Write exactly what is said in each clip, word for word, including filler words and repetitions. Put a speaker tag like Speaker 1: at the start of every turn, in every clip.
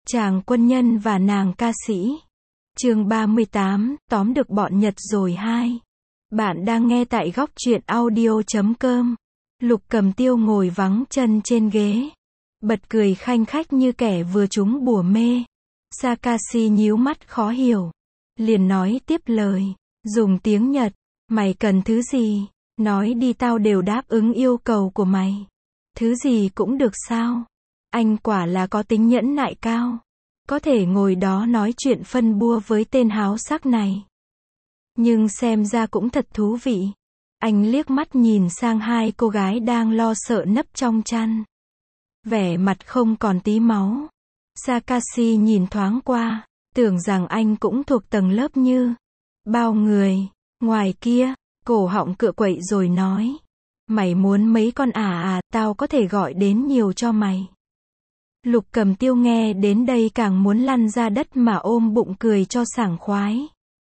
Speaker 1: Chàng quân nhân và nàng ca sĩ. Chương ba mươi tám, tóm được bọn Nhật rồi hai. Bạn đang nghe tại góc truyện audio chấm com. Lục Cầm Tiêu ngồi vắng chân trên ghế, bật cười khanh khách như kẻ vừa trúng bùa mê. Sakashi nhíu mắt khó hiểu, liền nói tiếp lời, dùng tiếng Nhật, mày cần thứ gì? Nói đi tao đều đáp ứng yêu cầu của mày. Thứ gì cũng được sao? Anh quả là có tính nhẫn nại cao. Có thể ngồi đó nói chuyện phân bua với tên háo sắc này. Nhưng xem ra cũng thật thú vị. Anh liếc mắt nhìn sang hai cô gái đang lo sợ nấp trong chăn. Vẻ mặt không còn tí máu. Sakashi nhìn thoáng qua, tưởng rằng anh cũng thuộc tầng lớp như bao người. Ngoài kia, cổ họng cựa quậy rồi nói. Mày muốn mấy con à à, tao có thể gọi đến nhiều cho mày. Lục Cầm Tiêu nghe đến đây càng muốn lăn ra đất mà ôm bụng cười cho sảng khoái.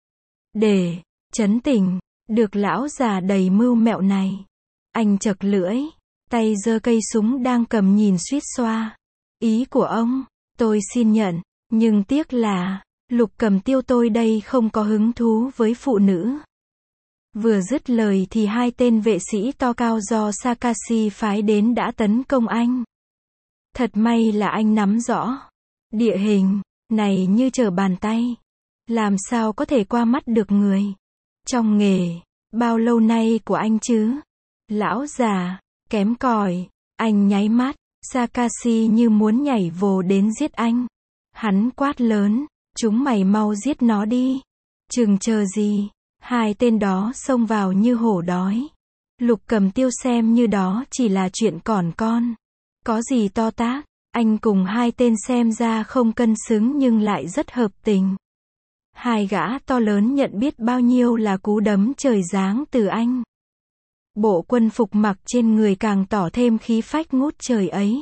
Speaker 1: Để trấn tĩnh được lão già đầy mưu mẹo này. Anh chật lưỡi, tay giơ cây súng đang cầm nhìn suýt xoa. Ý của ông, tôi xin nhận, nhưng tiếc là, Lục Cầm Tiêu tôi đây không có hứng thú với phụ nữ. Vừa dứt lời thì hai tên vệ sĩ to cao do Sakashi phái đến đã tấn công anh. Thật may là anh nắm rõ địa hình này như trở bàn tay. Làm sao có thể qua mắt được người trong nghề bao lâu nay của anh chứ? Lão già, kém cỏi. Anh nháy mắt, Sakashi như muốn nhảy vồ đến giết anh. Hắn quát lớn, chúng mày mau giết nó đi. Chừng chờ gì? Hai tên đó xông vào như hổ đói. Lục Cầm Tiêu xem như đó chỉ là chuyện còn con. Có gì to tát, anh cùng hai tên xem ra không cân xứng nhưng lại rất hợp tình. Hai gã to lớn nhận biết bao nhiêu là cú đấm trời giáng từ anh. Bộ quân phục mặc trên người càng tỏ thêm khí phách ngút trời ấy.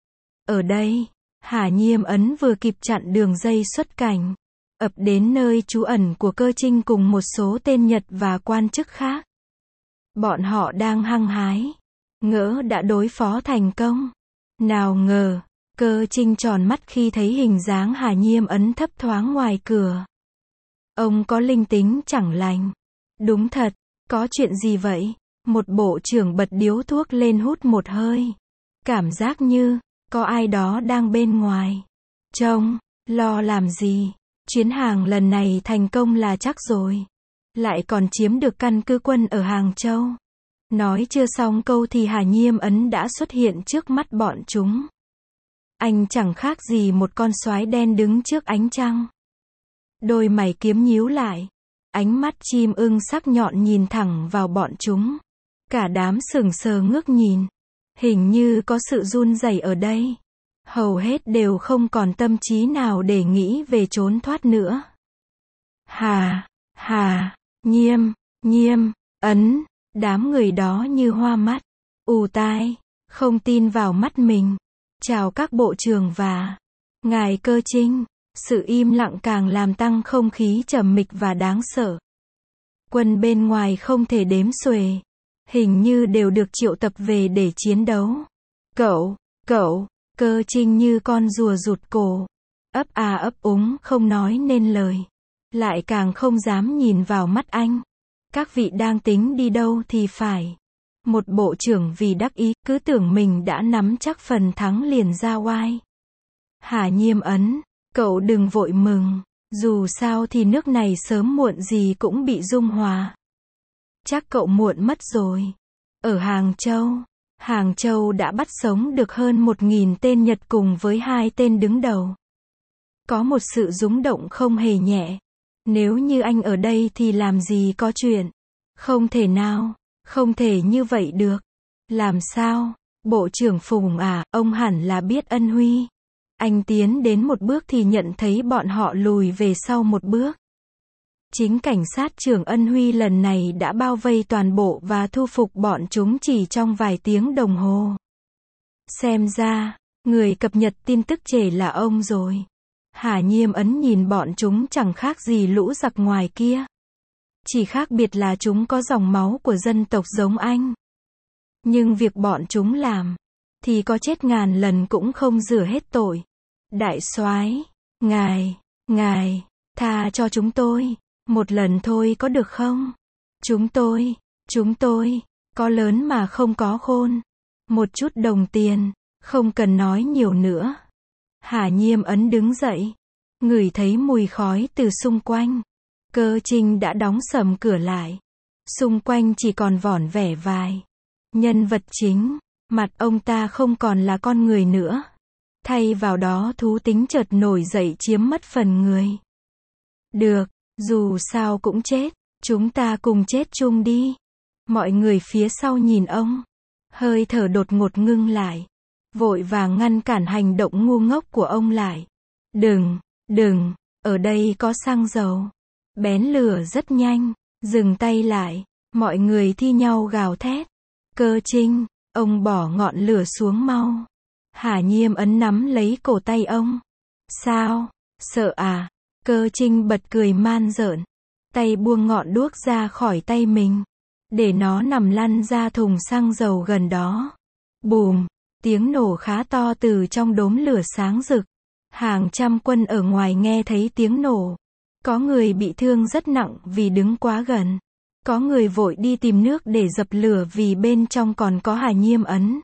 Speaker 1: Ở đây, Hà Nhiêm Ấn vừa kịp chặn đường dây xuất cảnh, ập đến nơi trú ẩn của Cơ Trinh cùng một số tên Nhật và quan chức khác. Bọn họ đang hăng hái, ngỡ đã đối phó thành công. Nào ngờ, Cơ Trinh tròn mắt khi thấy hình dáng Hà Nhiêm Ấn thấp thoáng ngoài cửa. Ông có linh tính chẳng lành. Đúng thật, có chuyện gì vậy? Một bộ trưởng bật điếu thuốc lên hút một hơi. Cảm giác như, có ai đó đang bên ngoài. Trông, lo làm gì? Chuyến hàng lần này thành công là chắc rồi. Lại còn chiếm được căn cứ quân ở Hàng Châu. Nói chưa xong câu thì Hà Nhiêm Ấn đã xuất hiện trước mắt bọn chúng. Anh chẳng khác gì một con soái đen đứng trước ánh trăng. Đôi mày kiếm nhíu lại. Ánh mắt chim ưng sắc nhọn nhìn thẳng vào bọn chúng. Cả đám sững sờ ngước nhìn. Hình như có sự run rẩy ở đây. Hầu hết đều không còn tâm trí nào để nghĩ về trốn thoát nữa. Hà, Hà, Nhiêm, Nhiêm, Ấn. Đám người đó như hoa mắt, ù tai, không tin vào mắt mình. Chào các bộ trưởng và ngài Cơ Trinh. Sự im lặng càng làm tăng không khí trầm mịch và đáng sợ. Quân bên ngoài không thể đếm xuể. Hình như đều được triệu tập về để chiến đấu. Cậu, cậu, Cơ Trinh như con rùa rụt cổ. Ấp à ấp úng không nói nên lời. Lại càng không dám nhìn vào mắt anh. Các vị đang tính đi đâu thì phải. Một bộ trưởng vì đắc ý, cứ tưởng mình đã nắm chắc phần thắng liền ra oai. Hà Nhiêm Ấn, cậu đừng vội mừng. Dù sao thì nước này sớm muộn gì cũng bị dung hòa. Chắc cậu muộn mất rồi. Ở Hàng Châu, Hàng Châu đã bắt sống được hơn một nghìn tên Nhật cùng với hai tên đứng đầu. Có một sự rúng động không hề nhẹ. Nếu như anh ở đây thì làm gì có chuyện. Không thể nào, không thể như vậy được. Làm sao? Bộ trưởng Phùng à, ông hẳn là biết Ân Huy. Anh tiến đến một bước thì nhận thấy bọn họ lùi về sau một bước. Chính cảnh sát trưởng Ân Huy lần này đã bao vây toàn bộ và thu phục bọn chúng chỉ trong vài tiếng đồng hồ. Xem ra, người cập nhật tin tức trẻ là ông rồi. Hà Nhiêm Ấn nhìn bọn chúng chẳng khác gì lũ giặc ngoài kia. Chỉ khác biệt là chúng có dòng máu của dân tộc giống anh. Nhưng việc bọn chúng làm, thì có chết ngàn lần cũng không rửa hết tội. Đại soái, ngài, ngài, tha cho chúng tôi, một lần thôi có được không? Chúng tôi, chúng tôi, có lớn mà không có khôn. Một chút đồng tiền, không cần nói nhiều nữa. Hà Nhiêm Ấn đứng dậy, ngửi thấy mùi khói từ xung quanh. Cơ Trinh đã đóng sầm cửa lại. Xung quanh chỉ còn vỏn vẻ vài nhân vật chính, mặt ông ta không còn là con người nữa. Thay vào đó thú tính chợt nổi dậy chiếm mất phần người. Được, dù sao cũng chết, chúng ta cùng chết chung đi. Mọi người phía sau nhìn ông, hơi thở đột ngột ngưng lại, vội vàng ngăn cản hành động ngu ngốc của ông lại. Đừng, đừng, ở đây có xăng dầu. Bén lửa rất nhanh, dừng tay lại, mọi người thi nhau gào thét. Cơ Trinh, ông bỏ ngọn lửa xuống mau. Hà Nhiêm Ấn nắm lấy cổ tay ông. Sao, sợ à? Cơ Trinh bật cười man rợn, tay buông ngọn đuốc ra khỏi tay mình, để nó nằm lăn ra thùng xăng dầu gần đó. Bùm, tiếng nổ khá to từ trong đốm lửa sáng rực. Hàng trăm quân ở ngoài nghe thấy tiếng nổ. Có người bị thương rất nặng vì đứng quá gần. Có người vội đi tìm nước để dập lửa vì bên trong còn có Hà Nhiêm Ấn.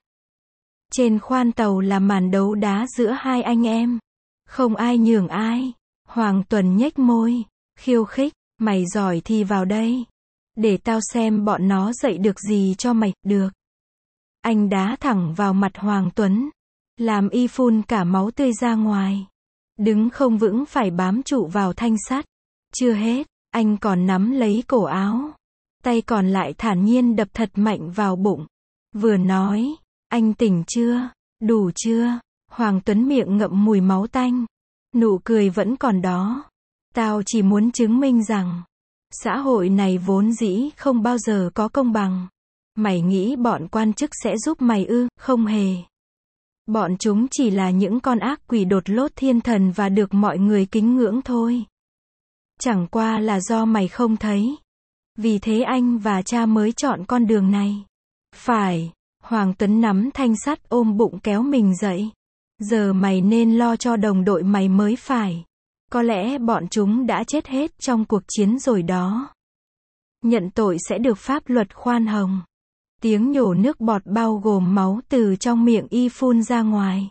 Speaker 1: Trên khoan tàu là màn đấu đá giữa hai anh em. Không ai nhường ai. Hoàng Tuần nhếch môi, khiêu khích, mày giỏi thì vào đây. Để tao xem bọn nó dạy được gì cho mày, được. Anh đá thẳng vào mặt Hoàng Tuấn, làm y phun cả máu tươi ra ngoài. Đứng không vững phải bám trụ vào thanh sắt. Chưa hết, anh còn nắm lấy cổ áo. Tay còn lại thản nhiên đập thật mạnh vào bụng. Vừa nói, anh tỉnh chưa? Đủ chưa? Hoàng Tuấn miệng ngậm mùi máu tanh. Nụ cười vẫn còn đó. Tao chỉ muốn chứng minh rằng, xã hội này vốn dĩ không bao giờ có công bằng. Mày nghĩ bọn quan chức sẽ giúp mày ư? Không hề. Bọn chúng chỉ là những con ác quỷ đột lốt thiên thần và được mọi người kính ngưỡng thôi. Chẳng qua là do mày không thấy. Vì thế anh và cha mới chọn con đường này. Phải. Hoàng Tuấn nắm thanh sắt ôm bụng kéo mình dậy. Giờ mày nên lo cho đồng đội mày mới phải. Có lẽ bọn chúng đã chết hết trong cuộc chiến rồi đó. Nhận tội sẽ được pháp luật khoan hồng. Tiếng nhổ nước bọt bao gồm máu từ trong miệng y phun ra ngoài.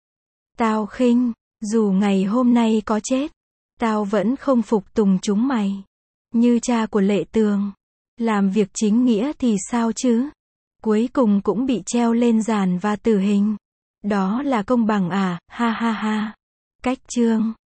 Speaker 1: Tao khinh, dù ngày hôm nay có chết, tao vẫn không phục tùng chúng mày. Như cha của Lệ Tường, làm việc chính nghĩa thì sao chứ? Cuối cùng cũng bị treo lên giàn và tử hình. Đó là công bằng à, ha ha ha. Cách chương